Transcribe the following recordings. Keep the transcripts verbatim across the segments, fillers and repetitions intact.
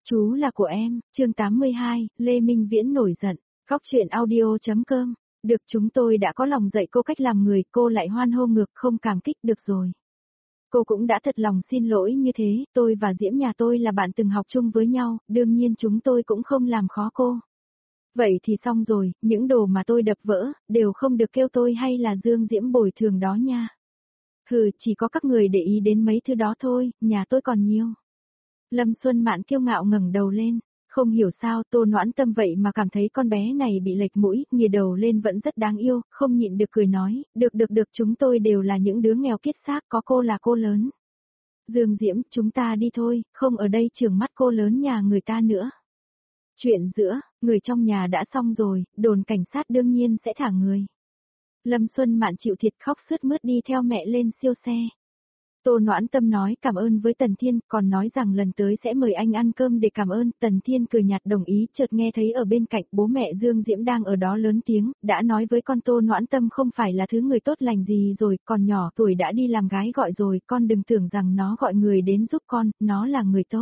Chú là của em, chương tám mươi hai, Lê Minh Viễn nổi giận, góc truyện audio.com, được chúng tôi đã có lòng dạy cô cách làm người, cô lại hoan hô ngược không cảm kích được rồi. Cô cũng đã thật lòng xin lỗi như thế, tôi và Diễm nhà tôi là bạn từng học chung với nhau, đương nhiên chúng tôi cũng không làm khó cô. Vậy thì xong rồi, những đồ mà tôi đập vỡ, đều không được kêu tôi hay là Dương Diễm bồi thường đó nha. Hừ, chỉ có các người để ý đến mấy thứ đó thôi, nhà tôi còn nhiều. Lâm Xuân Mạn kiêu ngạo ngẩng đầu lên, không hiểu sao Tô Noãn Tâm vậy mà cảm thấy con bé này bị lệch mũi, nghìa đầu lên vẫn rất đáng yêu, không nhịn được cười nói, được được được chúng tôi đều là những đứa nghèo kiết xác, có cô là cô lớn. Dương Diễm, chúng ta đi thôi, không ở đây chưởng mắt cô lớn nhà người ta nữa. Chuyện giữa, người trong nhà đã xong rồi, đồn cảnh sát đương nhiên sẽ thả người. Lâm Xuân Mạn chịu thiệt khóc sướt mướt đi theo mẹ lên siêu xe. Tô Noãn Tâm nói cảm ơn với Tần Thiên, còn nói rằng lần tới sẽ mời anh ăn cơm để cảm ơn. Tần Thiên cười nhạt đồng ý, chợt nghe thấy ở bên cạnh bố mẹ Dương Diễm đang ở đó lớn tiếng, đã nói với con Tô Noãn Tâm không phải là thứ người tốt lành gì rồi, còn nhỏ tuổi đã đi làm gái gọi rồi, con đừng tưởng rằng nó gọi người đến giúp con, nó là người tốt.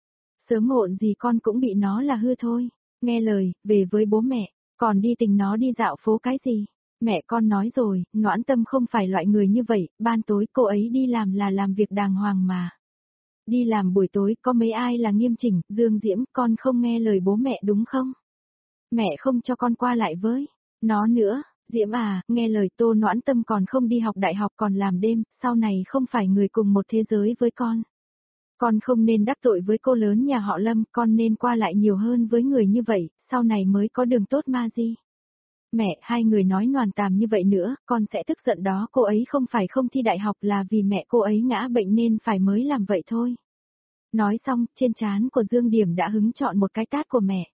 Sớm muộn gì con cũng bị nó là hư thôi, nghe lời, về với bố mẹ, còn đi tình nó đi dạo phố cái gì. Mẹ con nói rồi, Noãn Tâm không phải loại người như vậy, ban tối cô ấy đi làm là làm việc đàng hoàng mà. Đi làm buổi tối có mấy ai là nghiêm chỉnh, Dương Diễm, con không nghe lời bố mẹ đúng không? Mẹ không cho con qua lại với nó nữa, Diễm à, nghe lời Tô Noãn Tâm còn không đi học đại học còn làm đêm, sau này không phải người cùng một thế giới với con. Con không nên đắc tội với cô lớn nhà họ Lâm, con nên qua lại nhiều hơn với người như vậy, sau này mới có đường tốt ma gì. Mẹ, hai người nói noàn tàm như vậy nữa, con sẽ tức giận đó, cô ấy không phải không thi đại học là vì mẹ cô ấy ngã bệnh nên phải mới làm vậy thôi. Nói xong, trên trán của Dương Điểm đã hứng chọn một cái tát của mẹ.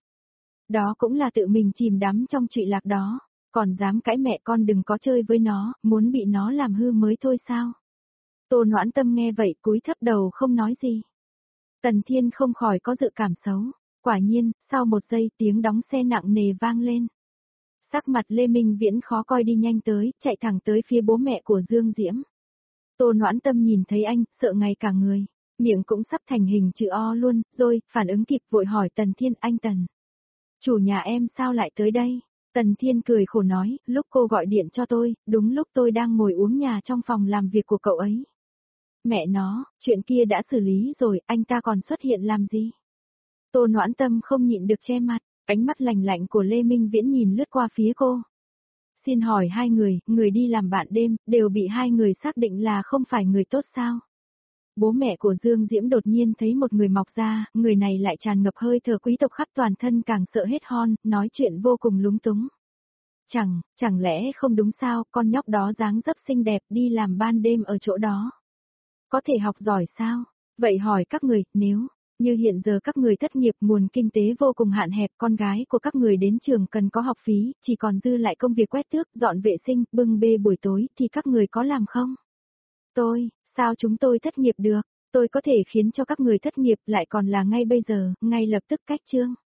Đó cũng là tự mình chìm đắm trong trụy lạc đó, còn dám cãi mẹ con đừng có chơi với nó, muốn bị nó làm hư mới thôi sao. Tô Noãn Tâm nghe vậy cúi thấp đầu không nói gì. Tần Thiên không khỏi có dự cảm xấu, quả nhiên, sau một giây tiếng đóng xe nặng nề vang lên. Sắc mặt Lê Minh Viễn khó coi đi nhanh tới, chạy thẳng tới phía bố mẹ của Dương Diễm. Tô Noãn Tâm nhìn thấy anh, sợ ngay cả người, miệng cũng sắp thành hình chữ O luôn, rồi, phản ứng kịp vội hỏi Tần Thiên, anh Tần. Chủ nhà em sao lại tới đây? Tần Thiên cười khổ nói, lúc cô gọi điện cho tôi, đúng lúc tôi đang ngồi uống nhà trong phòng làm việc của cậu ấy. Mẹ nó, chuyện kia đã xử lý rồi, anh ta còn xuất hiện làm gì? Tô Noãn Tâm không nhịn được che mặt. Ánh mắt lạnh lạnh của Lê Minh Viễn nhìn lướt qua phía cô. Xin hỏi hai người, người đi làm bạn đêm, đều bị hai người xác định là không phải người tốt sao? Bố mẹ của Dương Diễm đột nhiên thấy một người mọc ra, người này lại tràn ngập hơi thở quý tộc khắp toàn thân càng sợ hết hon, nói chuyện vô cùng lúng túng. Chẳng, chẳng lẽ không đúng sao, con nhóc đó dáng dấp xinh đẹp đi làm ban đêm ở chỗ đó. Có thể học giỏi sao? Vậy hỏi các người, nếu... Như hiện giờ các người thất nghiệp nguồn kinh tế vô cùng hạn hẹp, con gái của các người đến trường cần có học phí, chỉ còn dư lại công việc quét tước, dọn vệ sinh, bưng bê buổi tối thì các người có làm không? Tôi, sao chúng tôi thất nghiệp được? Tôi có thể khiến cho các người thất nghiệp lại còn là ngay bây giờ, ngay lập tức cách chương.